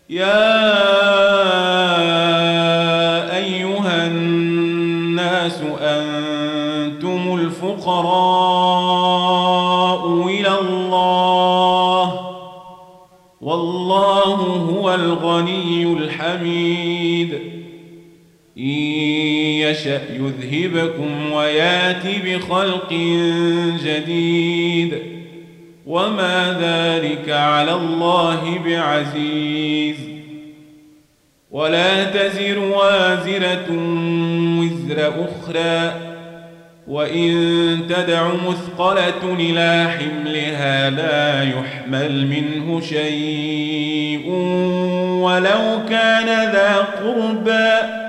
يا أيها الناس أنتم الفقراء إلى الله والله هو الغني الحميد إن يشأ يذهبكم ويات بخلق جديد وما ذلك على الله بعزيز ولا تزر وازرة وزر أخرى وإن تدع مثقلة إلى حملها لا يحمل منه شيء ولو كان ذا قربى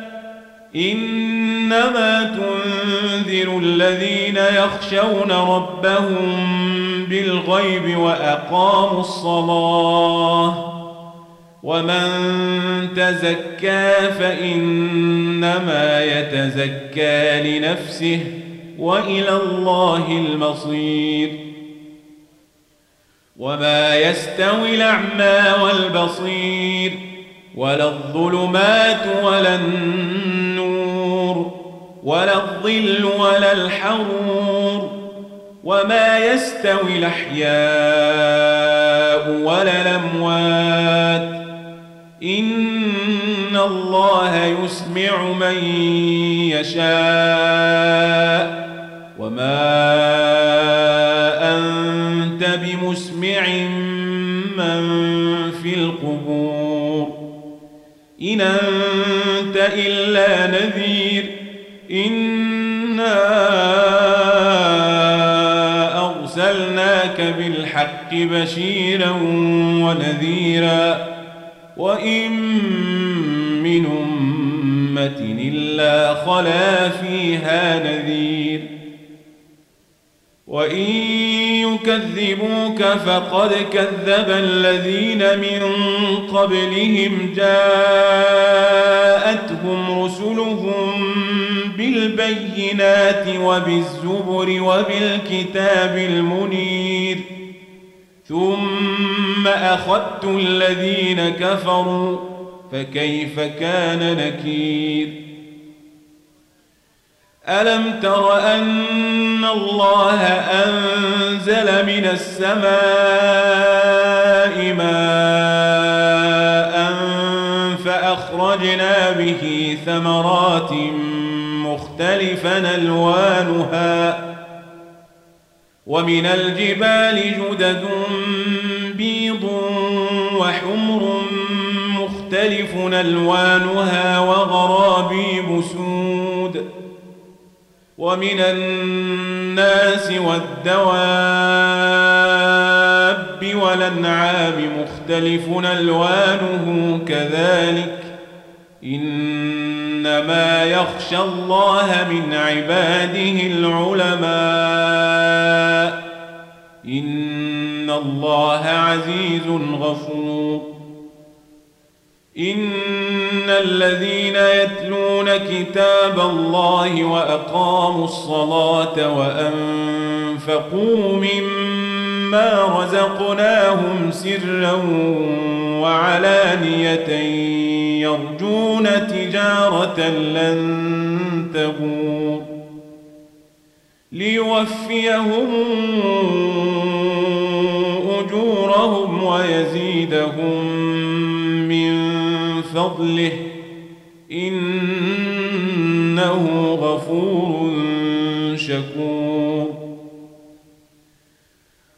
إنما تنذر الذين يخشون ربهم بالغيب وأقاموا الصلاة ومن تزكى فإنما يتزكى لنفسه وإلى الله المصير وما يستوي الأعمى والبصير ولا الظلمات ولا النور ولا الظل ولا الحرور وما يستوي الأحياء ولا الأموات إن الله يسمع من يشاء وما أنت بمسمع من في القبور إن أنت إلا نذير إنا أرسلناك بالحق بشيرا ونذيرا وإن من أمة إلا خلا فيها نذير وإن يكذبوك فقد كذب الذين من قبلهم جاءتهم رسلهم بالبينات وبالزبر وبالكتاب المنير ثم أخذت الذين كفروا فكيف كان نكير ألم تر أن الله أنزل من السماء ماء فأخرجنا به ثمرات مختلفا ألوانها ومن الجبال جدد بيض وحمر مختلف ألوانها وغرابيب سود ومن الناس والدواب والأنعام مختلف ألوانه كذلك إنما يخشى الله من عباده العلماء إن الله عزيز غفور إن الذين يتلون كتاب الله وأقاموا الصلاة وأنفقوا مما رزقناهم سرا وعلانية يرجون تجارة لن تبور ليوفيهم أجورهم ويزيدهم من فضله إنه غفور شكور